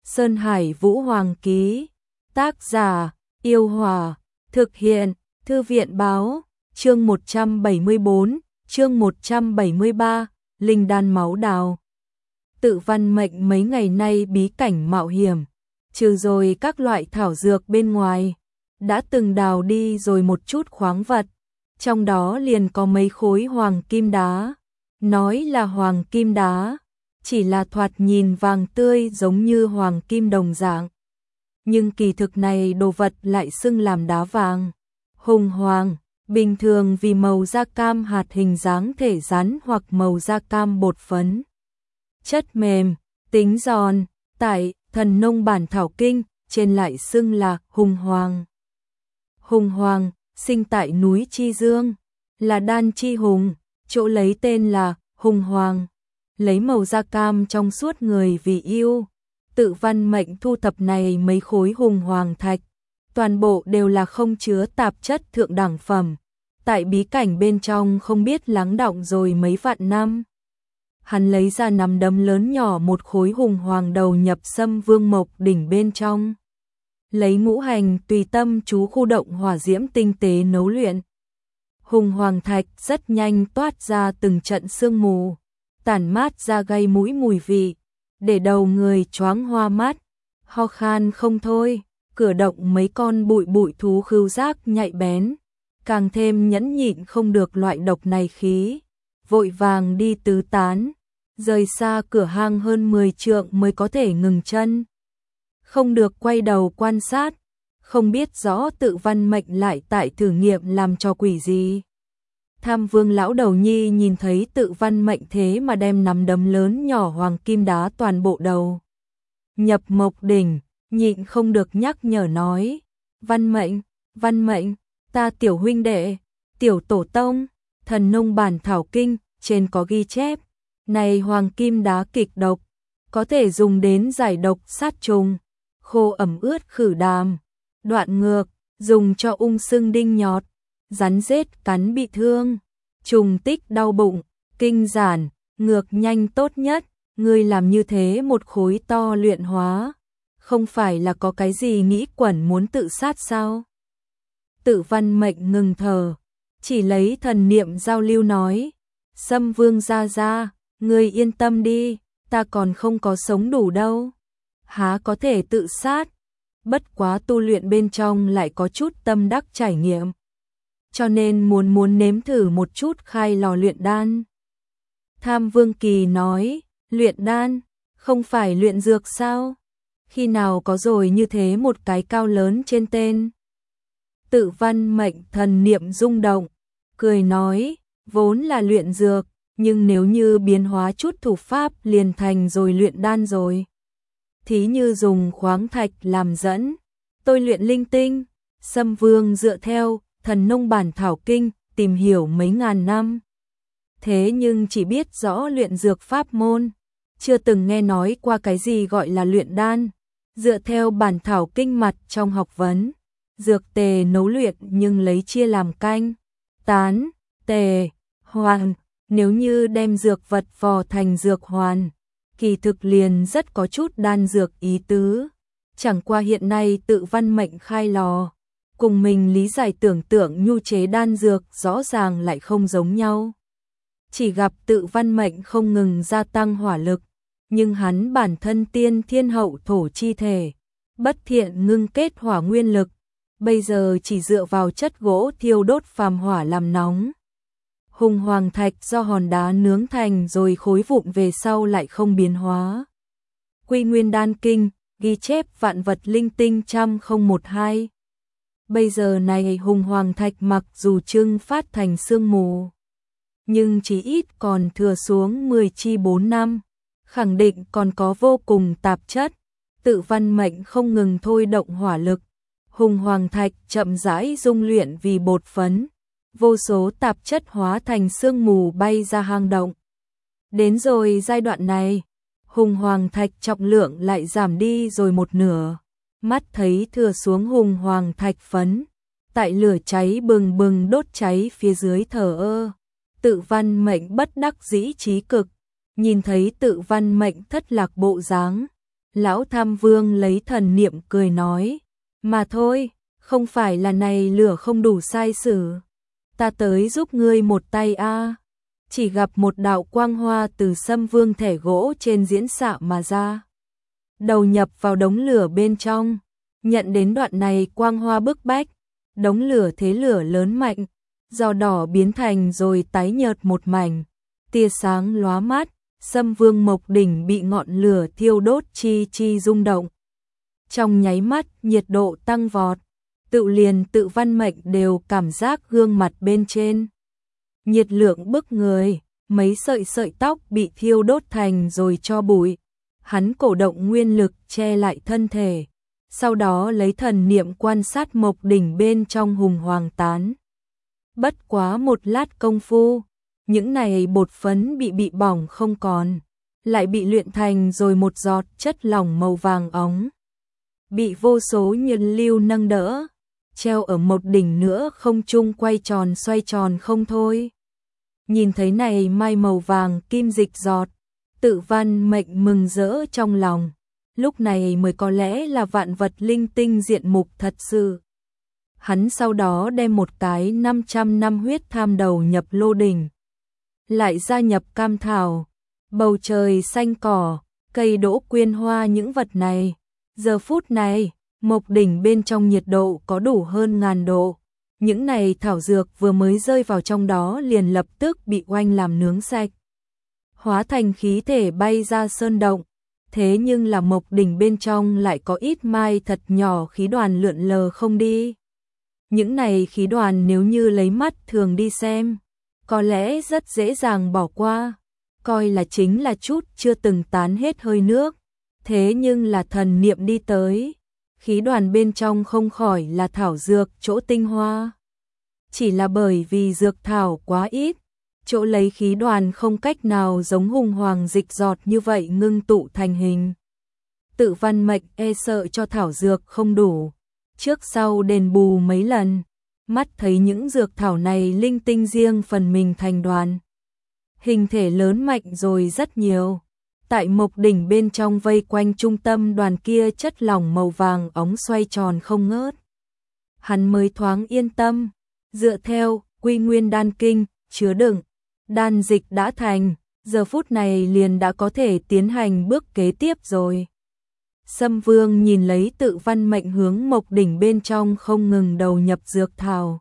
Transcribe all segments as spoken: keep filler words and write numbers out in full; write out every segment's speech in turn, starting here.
Sơn Hải Vũ Hoàng ký. Tác giả: Yêu Hòa. Thực hiện: Thư viện báo. Chương một trăm bảy mươi bốn, chương một trăm bảy mươi ba, Linh đan máu đào. Tự văn mệnh mấy ngày nay bí cảnh mạo hiểm, trừ rồi các loại thảo dược bên ngoài, đã từng đào đi rồi một chút khoáng vật, trong đó liền có mấy khối hoàng kim đá. Nói là hoàng kim đá, chỉ là thoạt nhìn vàng tươi giống như hoàng kim đồng dạng. Nhưng kỳ thực này đồ vật lại xưng làm đá vàng. Hùng hoàng, bình thường vì màu da cam hạt hình dáng thể rắn hoặc màu da cam bột phấn. Chất mềm, tính giòn, tại Thần Nông Bản Thảo Kinh trên lại xưng là hùng hoàng. Hùng hoàng, sinh tại núi Chi Dương, là đan chi hùng, chỗ lấy tên là hùng hoàng. Lấy màu da cam trong suốt người vì yêu. Tự văn mệnh thu thập này mấy khối hùng hoàng thạch, toàn bộ đều là không chứa tạp chất thượng đẳng phẩm. Tại bí cảnh bên trong không biết lắng đọng rồi mấy vạn năm. Hắn lấy ra nắm đấm lớn nhỏ một khối hùng hoàng đầu nhập Sâm Vương Mộc đỉnh bên trong. Lấy ngũ hành tùy tâm chú khu động hỏa diễm tinh tế nấu luyện. Hùng hoàng thạch rất nhanh toát ra từng trận sương mù, tản mát ra gây mũi mùi vị, để đầu người choáng hoa mắt, ho khan không thôi. Cử động mấy con bụi bụi thú khứu giác nhạy bén, càng thêm nhẫn nhịn không được loại độc này khí, vội vàng đi tứ tán, rời xa cửa hang hơn mười trượng mới có thể ngừng chân. Không được quay đầu quan sát, không biết rõ tự văn mệnh lại tại thử nghiệm làm cho quỷ gì. Tham Vương lão đầu nhi nhìn thấy tự văn mệnh thế mà đem nắm đấm lớn nhỏ hoàng kim đá toàn bộ đầu nhập Mộc đỉnh, nhịn không được nhắc nhở nói: Văn mệnh, văn mệnh, ta tiểu huynh đệ, tiểu tổ tông, Thần Nông Bản Thảo Kinh trên có ghi chép, này hoàng kim đá kịch độc, có thể dùng đến giải độc sát trùng, khô ẩm ướt khử đàm, đoạn ngược, dùng cho ung sưng đinh nhọt, rắn rết cắn bị thương, trùng tích đau bụng, kinh giản, ngược nhanh tốt nhất. Ngươi làm như thế một khối to luyện hóa, không phải là có cái gì nghĩ quẩn muốn tự sát sao? Tự văn mệnh ngừng thở, chỉ lấy thần niệm giao lưu nói: Sâm Vương gia gia, ngươi yên tâm đi, ta còn không có sống đủ đâu, há có thể tự sát. Bất quá tu luyện bên trong lại có chút tâm đắc trải nghiệm, cho nên muốn muốn nếm thử một chút khai lò luyện đan. Tham Vương Kỳ nói: Luyện đan, không phải luyện dược sao? Khi nào có rồi như thế một cái cao lớn trên tên? Tự văn mệnh thần niệm rung động, cười nói: Vốn là luyện dược, nhưng nếu như biến hóa chút thủ pháp liền thành rồi luyện đan rồi. Thí như dùng khoáng thạch làm dẫn, tôi luyện linh tinh. Sâm Vương dựa theo Thần Nông Bản Thảo Kinh tìm hiểu mấy ngàn năm, thế nhưng chỉ biết rõ luyện dược pháp môn, chưa từng nghe nói qua cái gì gọi là luyện đan. Dựa theo bản thảo kinh mặt trong học vấn, dược tề nấu luyện nhưng lấy chia làm canh, tán, tề, hoàn. Nếu như đem dược vật vò thành dược hoàn, kỳ thực liền rất có chút đan dược ý tứ. Chẳng qua hiện nay tự văn mệnh khai lò, cùng mình lý giải tưởng tượng nhu chế đan dược rõ ràng lại không giống nhau. Chỉ gặp tự văn mệnh không ngừng gia tăng hỏa lực, nhưng hắn bản thân tiên thiên hậu thổ chi thể, bất thiện ngưng kết hỏa nguyên lực, bây giờ chỉ dựa vào chất gỗ thiêu đốt phàm hỏa làm nóng. Hùng hoàng thạch do hòn đá nướng thành rồi khối vụn về sau lại không biến hóa. Quy Nguyên Đan Kinh ghi chép vạn vật linh tinh trăm không một hai. Bây giờ này hùng hoàng thạch mặc dù trưng phát thành sương mù, nhưng chỉ ít còn thừa xuống mười chi bốn năm, khẳng định còn có vô cùng tạp chất. Tự văn mệnh không ngừng thôi động hỏa lực, hùng hoàng thạch chậm rãi dung luyện vì bột phấn, vô số tạp chất hóa thành sương mù bay ra hang động. Đến rồi giai đoạn này, hùng hoàng thạch trọng lượng lại giảm đi rồi một nửa, mắt thấy thừa xuống hùng hoàng thạch phấn, tại lửa cháy bừng bừng đốt cháy phía dưới thờ ơ. Tự văn mệnh bất đắc dĩ chí cực, nhìn thấy tự văn mệnh thất lạc bộ dáng, Lão Tham Vương lấy thần niệm cười nói, mà thôi, không phải là này lửa không đủ sai sử. Ta tới giúp ngươi một tay a. Chỉ gặp một đạo quang hoa từ Sâm Vương thẻ gỗ trên diễn xạ mà ra. Đầu nhập vào đống lửa bên trong. Nhận đến đoạn này quang hoa bức bách. Đống lửa thế lửa lớn mạnh. Do đỏ biến thành rồi tái nhợt một mảnh. Tia sáng lóa mắt. Sâm Vương Mộc Đỉnh bị ngọn lửa thiêu đốt chi chi rung động. Trong nháy mắt nhiệt độ tăng vọt. Tự liền tự văn mệnh đều cảm giác gương mặt bên trên. Nhiệt lượng bức người, mấy sợi sợi tóc bị thiêu đốt thành rồi cho bụi. Hắn cổ động nguyên lực che lại thân thể. Sau đó lấy thần niệm quan sát Mộc Đỉnh bên trong hùng hoàng tán. Bất quá một lát công phu, những này bột phấn bị bị bỏng không còn. Lại bị luyện thành rồi một giọt chất lỏng màu vàng óng. Bị vô số nhiệt lưu nâng đỡ. Treo ở một đỉnh nữa không trung quay tròn xoay tròn không thôi. Nhìn thấy này mai màu vàng kim dịch giọt, Tự Văn Mệnh mừng rỡ trong lòng. Lúc này mới có lẽ là vạn vật linh tinh diện mục thật sự. Hắn sau đó đem một cái năm trăm năm huyết tham đầu nhập lô đỉnh. Lại gia nhập cam thảo, bầu trời xanh cỏ, cây đỗ quyên hoa những vật này. Giờ phút này, Mộc Đỉnh bên trong nhiệt độ có đủ hơn ngàn độ. Những này thảo dược vừa mới rơi vào trong đó liền lập tức bị oanh làm nướng sạch. Hóa thành khí thể bay ra sơn động. Thế nhưng là Mộc Đỉnh bên trong lại có ít mai thật nhỏ khí đoàn lượn lờ không đi. Những này khí đoàn nếu như lấy mắt thường đi xem, có lẽ rất dễ dàng bỏ qua. Coi là chính là chút chưa từng tán hết hơi nước. Thế nhưng là thần niệm đi tới. Khí đoàn bên trong không khỏi là thảo dược chỗ tinh hoa. Chỉ là bởi vì dược thảo quá ít, chỗ lấy khí đoàn không cách nào giống hùng hoàng dịch giọt như vậy ngưng tụ thành hình. Tự Văn Mệnh e sợ cho thảo dược không đủ. Trước sau đền bù mấy lần, mắt thấy những dược thảo này linh tinh riêng phần mình thành đoàn. Hình thể lớn mạnh rồi rất nhiều. Tại Mộc Đỉnh bên trong vây quanh trung tâm đoàn kia chất lỏng màu vàng óng xoay tròn không ngớt. Hắn mới thoáng yên tâm, dựa theo Quy Nguyên Đan Kinh, chứa đựng, đan dịch đã thành, giờ phút này liền đã có thể tiến hành bước kế tiếp rồi. Sâm Vương nhìn lấy Tự Văn Mệnh hướng Mộc Đỉnh bên trong không ngừng đầu nhập dược thảo.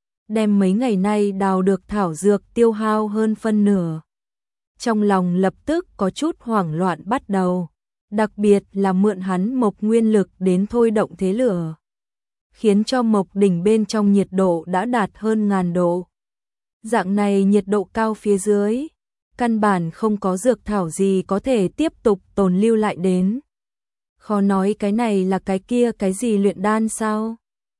Đem mấy ngày nay đào được thảo dược tiêu hao hơn phân nửa. Trong lòng lập tức có chút hoảng loạn bắt đầu, đặc biệt là mượn hắn Mộc nguyên lực đến thôi động thế lửa, khiến cho Mộc Đỉnh bên trong nhiệt độ đã đạt hơn ngàn độ. Dạng này nhiệt độ cao phía dưới, căn bản không có dược thảo gì có thể tiếp tục tồn lưu lại đến. Khó nói cái này là cái kia cái gì luyện đan sao?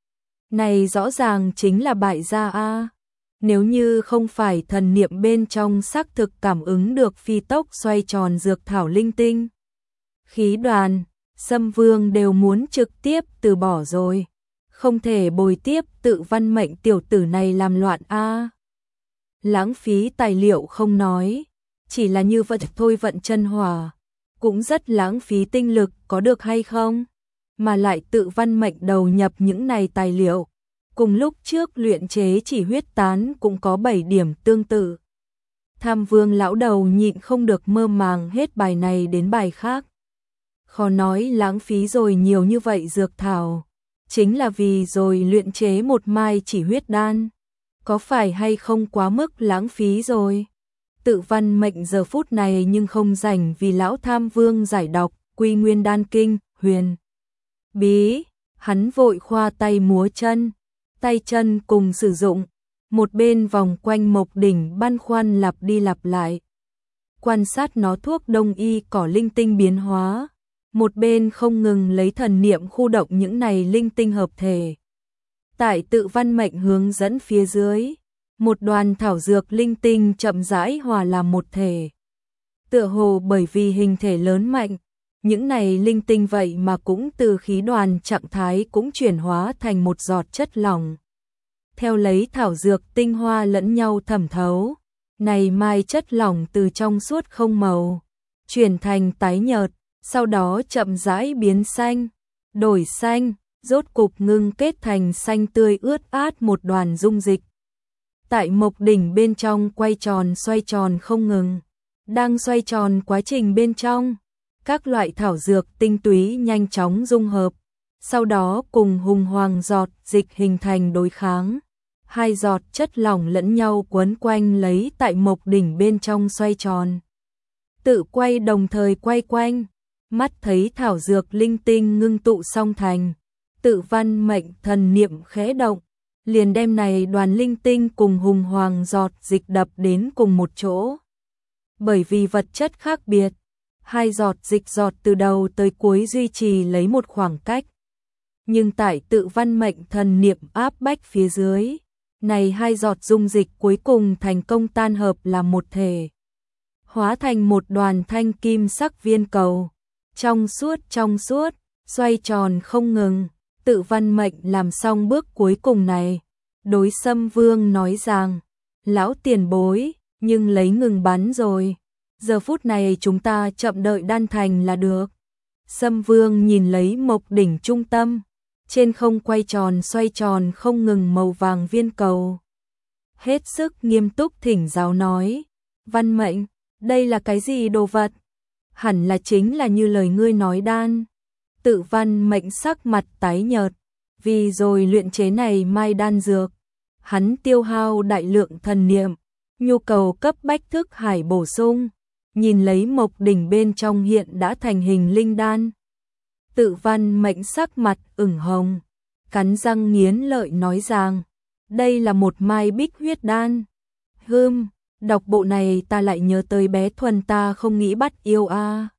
Này rõ ràng chính là bại gia a. Nếu như không phải thần niệm bên trong xác thực cảm ứng được phi tốc xoay tròn dược thảo linh tinh, khí đoàn, Sâm Vương đều muốn trực tiếp từ bỏ rồi. Không thể bồi tiếp Tự Văn Mệnh tiểu tử này làm loạn a. Lãng phí tài liệu không nói, chỉ là như vậy thôi vận chân hỏa, cũng rất lãng phí tinh lực có được hay không? Mà lại Tự Văn Mệnh đầu nhập những này tài liệu. Cùng lúc trước luyện chế chỉ huyết tán cũng có bảy điểm tương tự. Tham Vương lão đầu nhịn không được mơ màng hết bài này đến bài khác. Khó nói lãng phí rồi nhiều như vậy dược thảo. Chính là vì rồi luyện chế một mai chỉ huyết đan. Có phải hay không quá mức lãng phí rồi? Tự Văn Mệnh giờ phút này nhưng không rảnh vì lão Tham Vương giải đọc Quy Nguyên Đan Kinh, huyền bí. Hắn vội khoa tay múa chân. Tay chân cùng sử dụng, một bên vòng quanh Mộc Đỉnh băn khoăn lặp đi lặp lại. Quan sát nó thuốc đông y cỏ linh tinh biến hóa, một bên không ngừng lấy thần niệm khu động những này linh tinh hợp thể. Tại Tự Văn Mệnh hướng dẫn phía dưới, một đoàn thảo dược linh tinh chậm rãi hòa làm một thể. Tựa hồ bởi vì hình thể lớn mạnh, những này linh tinh vậy mà cũng từ khí đoàn trạng thái cũng chuyển hóa thành một giọt chất lỏng. Theo lấy thảo dược tinh hoa lẫn nhau thẩm thấu, này mai chất lỏng từ trong suốt không màu, chuyển thành tái nhợt, sau đó chậm rãi biến xanh, đổi xanh, rốt cục ngưng kết thành xanh tươi ướt át một đoàn dung dịch. Tại mộc đỉnh bên trong quay tròn xoay tròn không ngừng, đang xoay tròn quá trình bên trong, các loại thảo dược tinh túy nhanh chóng dung hợp, sau đó cùng hùng hoàng giọt dịch hình thành đối kháng. Hai giọt chất lỏng lẫn nhau quấn quanh lấy tại mộc đỉnh bên trong xoay tròn. Tự quay đồng thời quay quanh, mắt thấy thảo dược linh tinh ngưng tụ song thành, tự văn mệnh thần niệm khẽ động, liền đem này đoàn linh tinh cùng hùng hoàng giọt dịch đập đến cùng một chỗ. Bởi vì vật chất khác biệt, hai giọt dịch giọt từ đầu tới cuối duy trì lấy một khoảng cách. Nhưng tại tự văn mệnh thần niệm áp bách phía dưới, này hai giọt dung dịch cuối cùng thành công tan hợp làm một thể, hóa thành một đoàn thanh kim sắc viên cầu, trong suốt trong suốt, xoay tròn không ngừng. Tự văn mệnh làm xong bước cuối cùng này, đối Sâm Vương nói rằng, lão tiền bối, nhưng lấy ngừng bắn rồi, giờ phút này chúng ta chậm đợi đan thành là được. Sâm Vương nhìn lấy mộc đỉnh trung tâm, trên không quay tròn xoay tròn không ngừng màu vàng viên cầu. Hết sức nghiêm túc thỉnh giáo nói, văn mệnh, đây là cái gì đồ vật? Hẳn là chính là như lời ngươi nói đan. Tự văn mệnh sắc mặt tái nhợt, vì rồi luyện chế này mai đan dược, hắn tiêu hao đại lượng thần niệm, nhu cầu cấp bách thức hải bổ sung, nhìn lấy mộc đỉnh bên trong hiện đã thành hình linh đan. Tự văn mệnh sắc mặt ửng hồng, cắn răng nghiến lợi nói rằng, đây là một mai bích huyết đan. Hừm, đọc bộ này ta lại nhớ tới bé Thuần ta không nghĩ bắt yêu a. À.